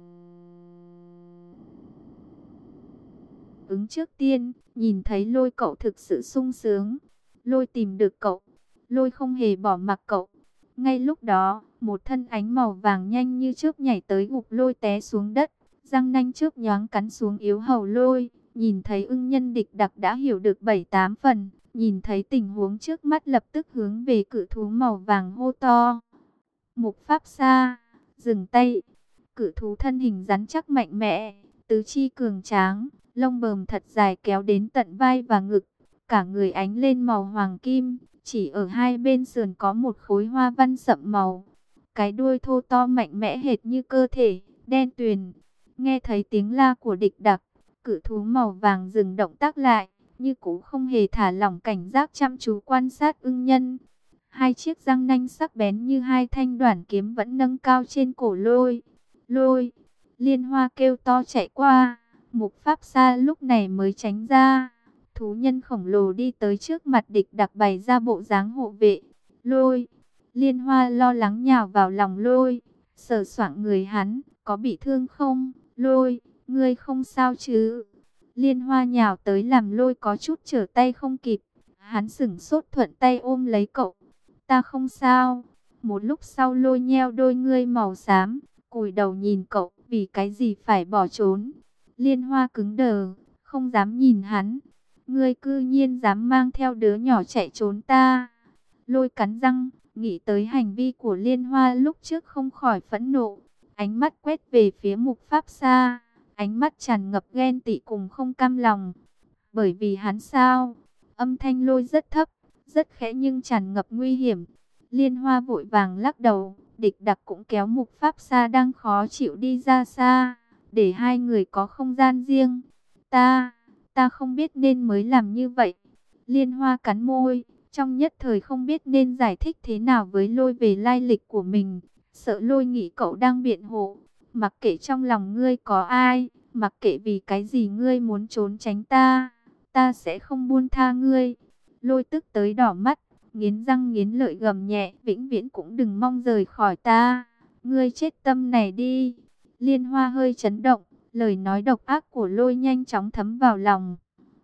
ứng trước tiên, nhìn thấy Lôi cậu thực sự sung sướng. Lôi tìm được cậu, Lôi không hề bỏ mặc cậu. Ngay lúc đó, một thân ánh màu vàng nhanh như chớp nhảy tới gục Lôi té xuống đất, răng nanh chớp nhoáng cắn xuống yếu hầu Lôi. Nhìn thấy ưng nhân Địch Đặc đã hiểu được bảy tám phần, nhìn thấy tình huống trước mắt lập tức hướng về cự thú màu vàng hô to. Mục Pháp Sa, dừng tay. Cự thú thân hình rắn chắc mạnh mẽ, tứ chi cường tráng, lông bờm thật dài kéo đến tận vai và ngực, cả người ánh lên màu hoàng kim, chỉ ở hai bên sườn có một khối hoa văn sậm màu. Cái đuôi thô to mạnh mẽ hệt như cơ thể, đen tuyền. Nghe thấy tiếng la của Địch Đặc, cự thú màu vàng dừng động tác lại, như cũ không hề thả lỏng cảnh giác chăm chú quan sát ưng nhân. Hai chiếc răng nanh sắc bén như hai thanh đoản kiếm vẫn nâng cao trên cổ Lôi. Lôi, Liên Hoa kêu to chạy qua, Mục Pháp Sa lúc này mới tránh ra. Thú nhân khổng lồ đi tới trước mặt Địch Đặc bày ra bộ dáng hộ vệ. Lôi, Liên Hoa lo lắng nhào vào lòng Lôi, sờ soạng người hắn, có bị thương không? Lôi, ngươi không sao chứ? Liên Hoa nhào tới làm Lôi có chút trở tay không kịp. Hắn sững sốt thuận tay ôm lấy cậu. Ta không sao. Một lúc sau Lôi nheo đôi ngươi màu xám, cúi đầu nhìn cậu, vì cái gì phải bỏ trốn? Liên Hoa cứng đờ, không dám nhìn hắn. Ngươi cư nhiên dám mang theo đứa nhỏ chạy trốn ta. Lôi cắn răng, nghĩ tới hành vi của Liên Hoa lúc trước không khỏi phẫn nộ. Ánh mắt quét về phía Mục Pháp Sa, ánh mắt tràn ngập ghen tị cùng không cam lòng. Bởi vì hắn sao? Âm thanh Lôi rất thấp, rất khẽ nhưng tràn ngập nguy hiểm. Liên Hoa vội vàng lắc đầu, Địch Đặc cũng kéo Mục Pháp Sa đang khó chịu đi ra xa, để hai người có không gian riêng. Ta, ta không biết nên mới làm như vậy. Liên Hoa cắn môi, trong nhất thời không biết nên giải thích thế nào với Lôi về lai lịch của mình. Sợ Lôi nghĩ cậu đang biện hộ. Mặc kệ trong lòng ngươi có ai, mặc kệ vì cái gì ngươi muốn trốn tránh ta, ta sẽ không buông tha ngươi. Lôi tức tới đỏ mắt, nghiến răng nghiến lợi gầm nhẹ, vĩnh viễn cũng đừng mong rời khỏi ta. Ngươi chết tâm này đi. Liên Hoa hơi chấn động, lời nói độc ác của Lôi nhanh chóng thấm vào lòng.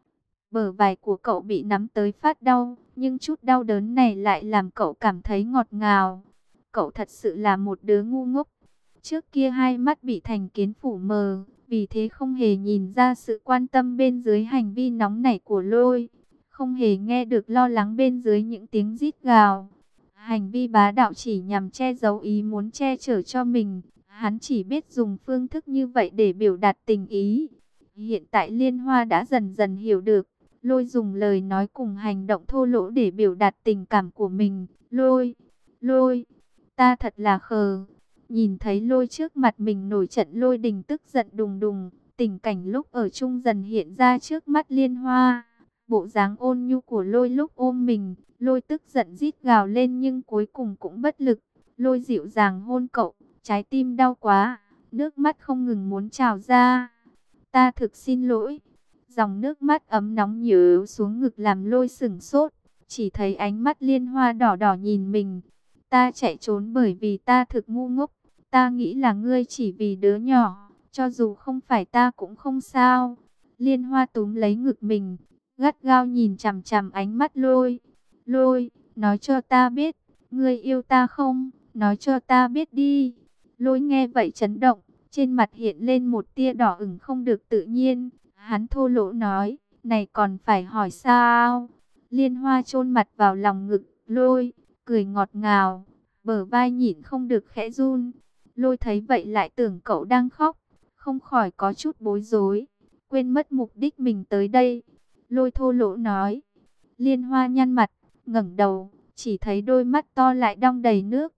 Bờ vai của cậu bị nắm tới phát đau, nhưng chút đau đớn này lại làm cậu cảm thấy ngọt ngào. Cậu thật sự là một đứa ngu ngốc. Trước kia hai mắt bị thành kiến phủ mờ, vì thế không hề nhìn ra sự quan tâm bên dưới hành vi nóng nảy của Lôi. Không hề nghe được lo lắng bên dưới những tiếng rít gào. Hành vi bá đạo chỉ nhằm che giấu ý muốn che chở cho mình. Hắn chỉ biết dùng phương thức như vậy để biểu đạt tình ý. Hiện tại Liên Hoa đã dần dần hiểu được, Lôi dùng lời nói cùng hành động thô lỗ để biểu đạt tình cảm của mình. Lôi, Lôi, ta thật là khờ. Nhìn thấy Lôi trước mặt mình nổi trận lôi đình tức giận đùng đùng, tình cảnh lúc ở chung dần hiện ra trước mắt Liên Hoa. Bộ dáng ôn nhu của Lôi lúc ôm mình, Lôi tức giận rít gào lên nhưng cuối cùng cũng bất lực. Lôi dịu dàng hôn cậu, trái tim đau quá, nước mắt không ngừng muốn trào ra. Ta thực xin lỗi. Dòng nước mắt ấm nóng nhớ xuống ngực làm Lôi sửng sốt, chỉ thấy ánh mắt Liên Hoa đỏ đỏ nhìn mình. Ta chạy trốn bởi vì ta thực ngu ngốc, ta nghĩ là ngươi chỉ vì đứa nhỏ, cho dù không phải ta cũng không sao. Liên Hoa túm lấy ngực mình, gắt gao nhìn chằm chằm ánh mắt Lôi. Lôi, nói cho ta biết, ngươi yêu ta không? Nói cho ta biết đi. Lôi nghe vậy chấn động, trên mặt hiện lên một tia đỏ ửng không được tự nhiên. Hắn thô lỗ nói, này còn phải hỏi sao? Liên Hoa chôn mặt vào lòng ngực Lôi, cười ngọt ngào, bờ vai nhịn không được khẽ run. Lôi thấy vậy lại tưởng cậu đang khóc, không khỏi có chút bối rối, quên mất mục đích mình tới đây. Lôi thô lỗ nói. Liên Hoa nhăn mặt, ngẩng đầu, chỉ thấy đôi mắt to lại đong đầy nước.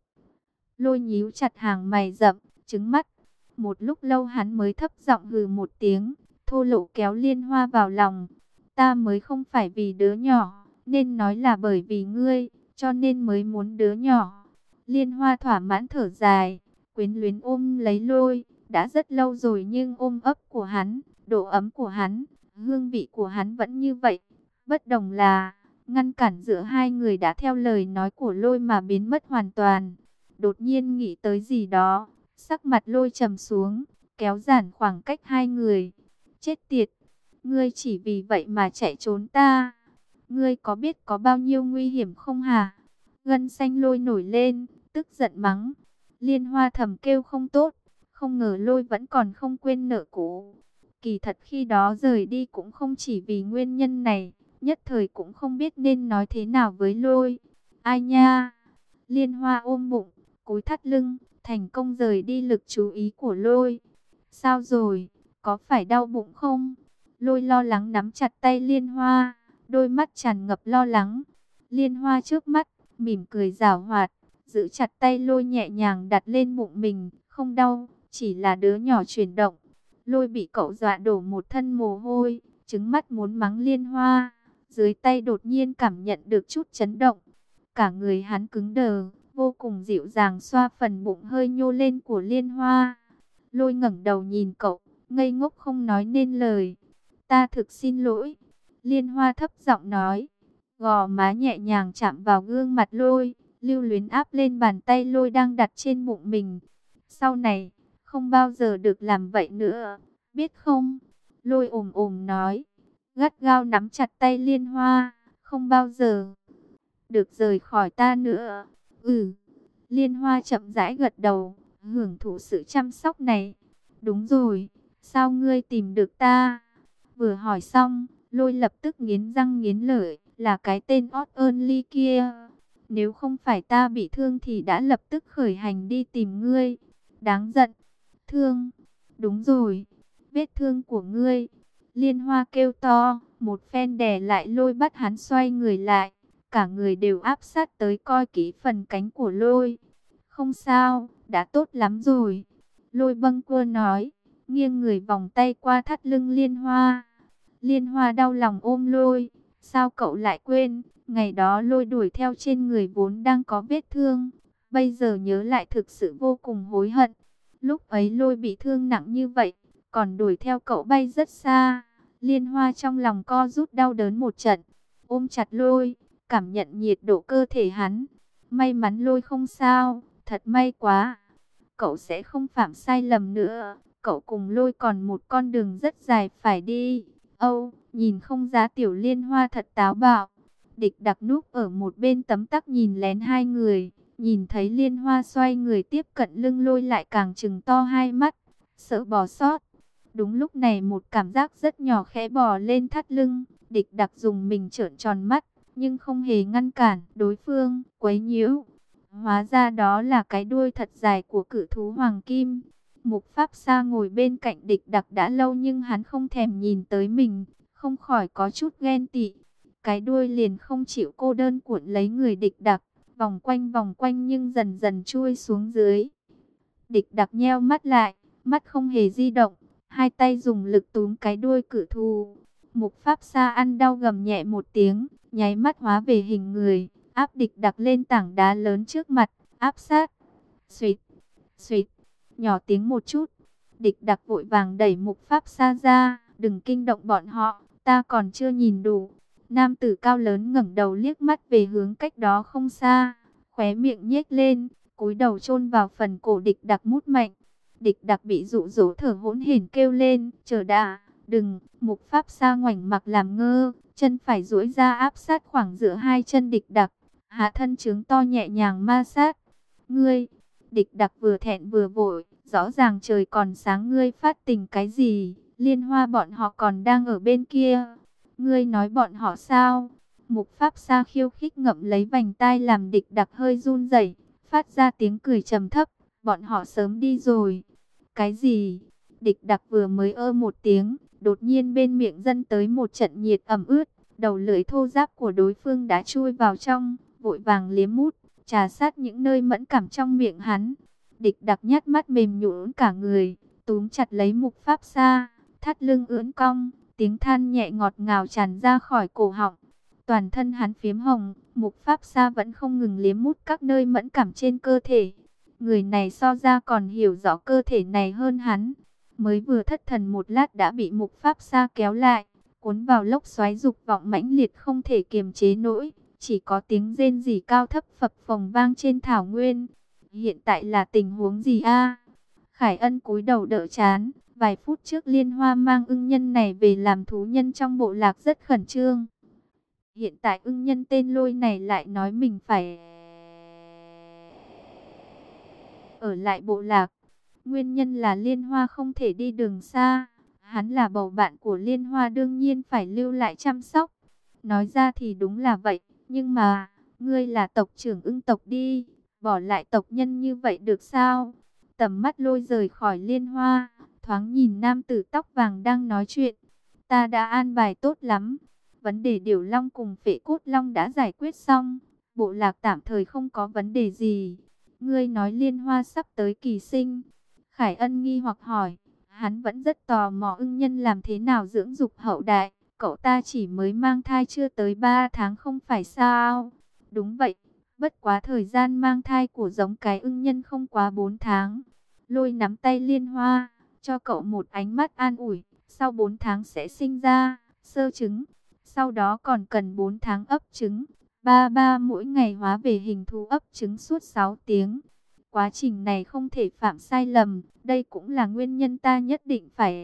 Lôi nhíu chặt hàng mày rậm, trừng mắt. Một lúc lâu hắn mới thấp giọng hừ một tiếng, thô lỗ kéo Liên Hoa vào lòng. Ta mới không phải vì đứa nhỏ, nên nói là bởi vì ngươi, cho nên mới muốn đứa nhỏ. Liên Hoa thỏa mãn thở dài, quyến luyến ôm lấy Lôi. Đã rất lâu rồi nhưng ôm ấp của hắn, độ ấm của hắn, hương vị của hắn vẫn như vậy. Bất đồng là, ngăn cản giữa hai người đã theo lời nói của Lôi mà biến mất hoàn toàn. Đột nhiên nghĩ tới gì đó, sắc mặt Lôi trầm xuống, kéo giãn khoảng cách hai người. Chết tiệt, ngươi chỉ vì vậy mà chạy trốn ta. Ngươi có biết có bao nhiêu nguy hiểm không hả? Gân xanh Lôi nổi lên, tức giận mắng. Liên Hoa thầm kêu không tốt, không ngờ Lôi vẫn còn không quên nợ cũ. Kỳ thật khi đó rời đi cũng không chỉ vì nguyên nhân này, nhất thời cũng không biết nên nói thế nào với Lôi. Ai nha? Liên Hoa ôm bụng, cúi thắt lưng, thành công rời đi lực chú ý của Lôi. Sao rồi? Có phải đau bụng không? Lôi lo lắng nắm chặt tay Liên Hoa, đôi mắt tràn ngập lo lắng. Liên Hoa trước mắt, mỉm cười giảo hoạt, giữ chặt tay Lôi nhẹ nhàng đặt lên bụng mình. Không đau, chỉ là đứa nhỏ chuyển động. Lôi bị cậu dọa đổ một thân mồ hôi, trừng mắt muốn mắng Liên Hoa. Dưới tay đột nhiên cảm nhận được chút chấn động. Cả người hắn cứng đờ, vô cùng dịu dàng xoa phần bụng hơi nhô lên của Liên Hoa. Lôi ngẩng đầu nhìn cậu, ngây ngốc không nói nên lời. Ta thực xin lỗi. Liên Hoa thấp giọng nói. Gò má nhẹ nhàng chạm vào gương mặt Lôi, lưu luyến áp lên bàn tay Lôi đang đặt trên bụng mình. Sau này, không bao giờ được làm vậy nữa, biết không? Lôi ồm ồm nói, gắt gao nắm chặt tay Liên Hoa. Không bao giờ được rời khỏi ta nữa. Ừ. Liên Hoa chậm rãi gật đầu, hưởng thụ sự chăm sóc này. Đúng rồi, sao ngươi tìm được ta? Vừa hỏi xong, Lôi lập tức nghiến răng nghiến lợi, là cái tên Odd Only kia. Nếu không phải ta bị thương thì đã lập tức khởi hành đi tìm ngươi. Đáng giận. Thương. Đúng rồi, vết thương của ngươi. Liên Hoa kêu to, một phen đè lại Lôi bắt hắn xoay người lại. Cả người đều áp sát tới coi kỹ phần cánh của Lôi. Không sao, đã tốt lắm rồi. Lôi bâng quơ nói, nghiêng người vòng tay qua thắt lưng Liên Hoa. Liên Hoa đau lòng ôm Lôi. Sao cậu lại quên, ngày đó Lôi đuổi theo trên người vốn đang có vết thương. Bây giờ nhớ lại thực sự vô cùng hối hận. Lúc ấy Lôi bị thương nặng như vậy, còn đuổi theo cậu bay rất xa. Liên Hoa trong lòng co rút đau đớn một trận, ôm chặt Lôi, cảm nhận nhiệt độ cơ thể hắn. May mắn Lôi không sao, thật may quá. Cậu sẽ không phạm sai lầm nữa. Cậu cùng Lôi còn một con đường rất dài phải đi. Âu, nhìn không giá tiểu Liên Hoa thật táo bạo. Địch Đặc núp ở một bên tấm tắc nhìn lén hai người. Nhìn thấy Liên Hoa xoay người tiếp cận lưng Lôi lại càng trừng to hai mắt, sợ bỏ sót. Đúng lúc này một cảm giác rất nhỏ khẽ bò lên thắt lưng. Địch Đặc dùng mình trợn tròn mắt, nhưng không hề ngăn cản đối phương, quấy nhiễu. Hóa ra đó là cái đuôi thật dài của cự thú hoàng kim. Mục Pháp Sa ngồi bên cạnh Địch Đặc đã lâu nhưng hắn không thèm nhìn tới mình, không khỏi có chút ghen tị. Cái đuôi liền không chịu cô đơn cuộn lấy người Địch Đặc, vòng quanh vòng quanh nhưng dần dần chui xuống dưới. Địch Đặc nheo mắt lại, mắt không hề di động, hai tay dùng lực túm cái đuôi cự thú. Mục Pháp Sa ăn đau gầm nhẹ một tiếng, nháy mắt hóa về hình người, áp Địch Đặc lên tảng đá lớn trước mặt, áp sát. Xuýt, xuýt, nhỏ tiếng một chút. Địch Đặc vội vàng đẩy Mục Pháp Sa ra, đừng kinh động bọn họ, ta còn chưa nhìn đủ. Nam tử cao lớn ngẩng đầu liếc mắt về hướng cách đó không xa, khóe miệng nhếch lên, cúi đầu chôn vào phần cổ Địch Đặc mút mạnh. Địch Đặc bị dụ dỗ thở hổn hển kêu lên, chờ đã, đừng. Mục Pháp Sa ngoảnh mặt làm ngơ, chân phải duỗi ra áp sát khoảng giữa hai chân Địch Đặc, hạ thân trướng to nhẹ nhàng ma sát. Ngươi, Địch Đặc vừa thẹn vừa vội, rõ ràng trời còn sáng, ngươi phát tình cái gì? Liên Hoa bọn họ còn đang ở bên kia. Ngươi nói bọn họ sao? Mục Pháp Sa khiêu khích ngậm lấy vành tai làm Địch Đặc hơi run rẩy, phát ra tiếng cười trầm thấp. Bọn họ sớm đi rồi. Cái gì? Địch Đặc vừa mới ơ một tiếng, đột nhiên bên miệng dâng tới một trận nhiệt ẩm ướt, đầu lưỡi thô ráp của đối phương đã chui vào trong, vội vàng liếm mút, trà sát những nơi mẫn cảm trong miệng hắn. Địch Đặc nhát mắt mềm nhũn cả người, túm chặt lấy Mục Pháp Sa, thắt lưng ưỡn cong, tiếng than nhẹ ngọt ngào tràn ra khỏi cổ họng. Toàn thân hắn phiếm hồng, Mục Pháp Sa vẫn không ngừng liếm mút các nơi mẫn cảm trên cơ thể. Người này so ra còn hiểu rõ cơ thể này hơn hắn. Mới vừa thất thần một lát đã bị Mục Pháp Sa kéo lại, cuốn vào lốc xoáy dục vọng mãnh liệt không thể kiềm chế nổi. Chỉ có tiếng rên rỉ cao thấp phập phồng vang trên thảo nguyên. Hiện tại là tình huống gì a? Khải Ân cúi đầu đỡ chán. Vài phút trước Liên Hoa mang ưng nhân này về làm thú nhân trong bộ lạc rất khẩn trương. Hiện tại ưng nhân tên Lôi này lại nói mình phải ở lại bộ lạc. Nguyên nhân là Liên Hoa không thể đi đường xa. Hắn là bầu bạn của Liên Hoa, đương nhiên phải lưu lại chăm sóc. Nói ra thì đúng là vậy. Nhưng mà, ngươi là tộc trưởng ưng tộc đi. Bỏ lại tộc nhân như vậy được sao? Tầm mắt Lôi rời khỏi Liên Hoa, thoáng nhìn nam tử tóc vàng đang nói chuyện. Ta đã an bài tốt lắm. Vấn đề Điểu Long cùng Phệ Cốt Long đã giải quyết xong. Bộ lạc tạm thời không có vấn đề gì. Ngươi nói Liên Hoa sắp tới kỳ sinh. Khải Ân nghi hoặc hỏi. Hắn vẫn rất tò mò ưng nhân làm thế nào dưỡng dục hậu đại. Cậu ta chỉ mới mang thai chưa tới ba tháng không phải sao? Đúng vậy. Bất quá thời gian mang thai của giống cái ưng nhân không quá bốn tháng. Lôi nắm tay Liên Hoa, cho cậu một ánh mắt an ủi. Sau bốn tháng sẽ sinh ra sơ trứng. Sau đó còn cần bốn tháng ấp trứng. Ba ba mỗi ngày hóa về hình thú ấp trứng suốt sáu tiếng. Quá trình này không thể phạm sai lầm. Đây cũng là nguyên nhân ta nhất định phải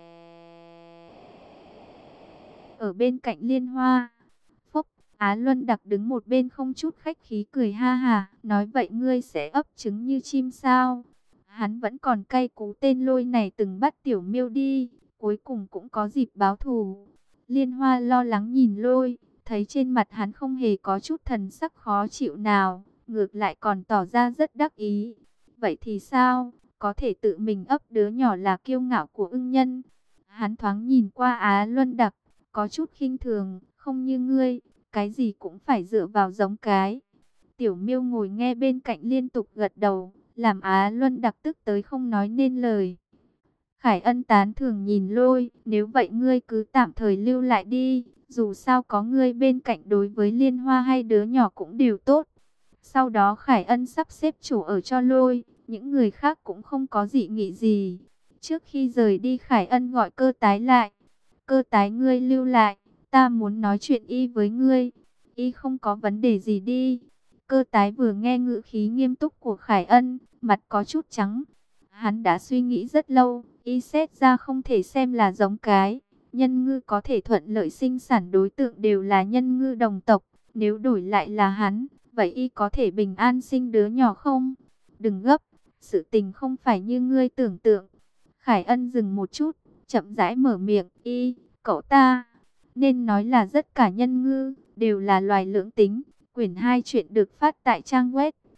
ở bên cạnh Liên Hoa. Phúc, Á Luân Đặc đứng một bên không chút khách khí cười ha hà. Nói vậy ngươi sẽ ấp trứng như chim sao? Hắn vẫn còn cay cú tên Lôi này từng bắt Tiểu Miêu đi. Cuối cùng cũng có dịp báo thù. Liên Hoa lo lắng nhìn Lôi, thấy trên mặt hắn không hề có chút thần sắc khó chịu nào, ngược lại còn tỏ ra rất đắc ý. Vậy thì sao, có thể tự mình ấp đứa nhỏ là kiêu ngạo của ưng nhân. Hắn thoáng nhìn qua Á Luân Đặc, có chút khinh thường, không như ngươi, cái gì cũng phải dựa vào giống cái. Tiểu Miêu ngồi nghe bên cạnh liên tục gật đầu, làm Á Luân Đặc tức tới không nói nên lời. Khải Ân tán thường nhìn Lôi, nếu vậy ngươi cứ tạm thời lưu lại đi, dù sao có ngươi bên cạnh đối với Liên Hoa hay đứa nhỏ cũng đều tốt. Sau đó Khải Ân sắp xếp chỗ ở cho Lôi, những người khác cũng không có dị nghị gì. Trước khi rời đi Khải Ân gọi Cơ Tái lại. Cơ Tái, ngươi lưu lại, ta muốn nói chuyện y với ngươi. Y không có vấn đề gì đi. Cơ Tái vừa nghe ngữ khí nghiêm túc của Khải Ân, mặt có chút trắng. Hắn đã suy nghĩ rất lâu, y xét ra không thể xem là giống cái. Nhân ngư có thể thuận lợi sinh sản đối tượng đều là nhân ngư đồng tộc. Nếu đổi lại là hắn, vậy y có thể bình an sinh đứa nhỏ không? Đừng gấp, sự tình không phải như ngươi tưởng tượng. Khải Ân dừng một chút, chậm rãi mở miệng. Y, cậu ta, nên nói là tất cả nhân ngư, đều là loài lưỡng tính. Quyển hai chuyện được phát tại trang web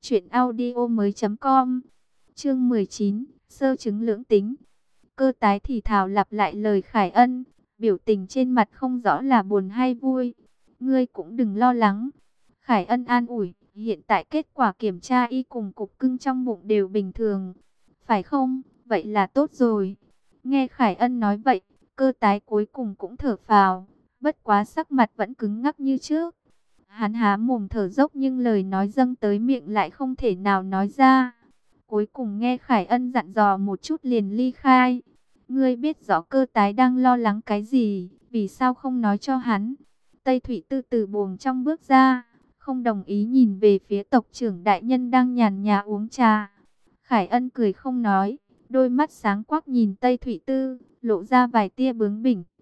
truyện audio mới chấm com. Chương mười chín, sơ chứng lưỡng tính. Cơ tái thì thào lặp lại lời Khải Ân, biểu tình trên mặt không rõ là buồn hay vui. Ngươi cũng đừng lo lắng. Khải Ân an ủi, hiện tại kết quả kiểm tra y cùng cục cưng trong bụng đều bình thường. Phải không? Vậy là tốt rồi. Nghe Khải Ân nói vậy, cơ tái cuối cùng cũng thở phào, bất quá sắc mặt vẫn cứng ngắc như trước. Hắn há mồm thở dốc nhưng lời nói dâng tới miệng lại không thể nào nói ra. Cuối cùng nghe Khải Ân dặn dò một chút liền ly khai. Ngươi biết rõ cơ tái đang lo lắng cái gì, vì sao không nói cho hắn? Tây Thủy Tư từ buồng trong bước ra, không đồng ý nhìn về phía tộc trưởng đại nhân đang nhàn nhã uống trà. Khải Ân cười không nói, đôi mắt sáng quắc nhìn Tây Thủy Tư, lộ ra vài tia bướng bỉnh.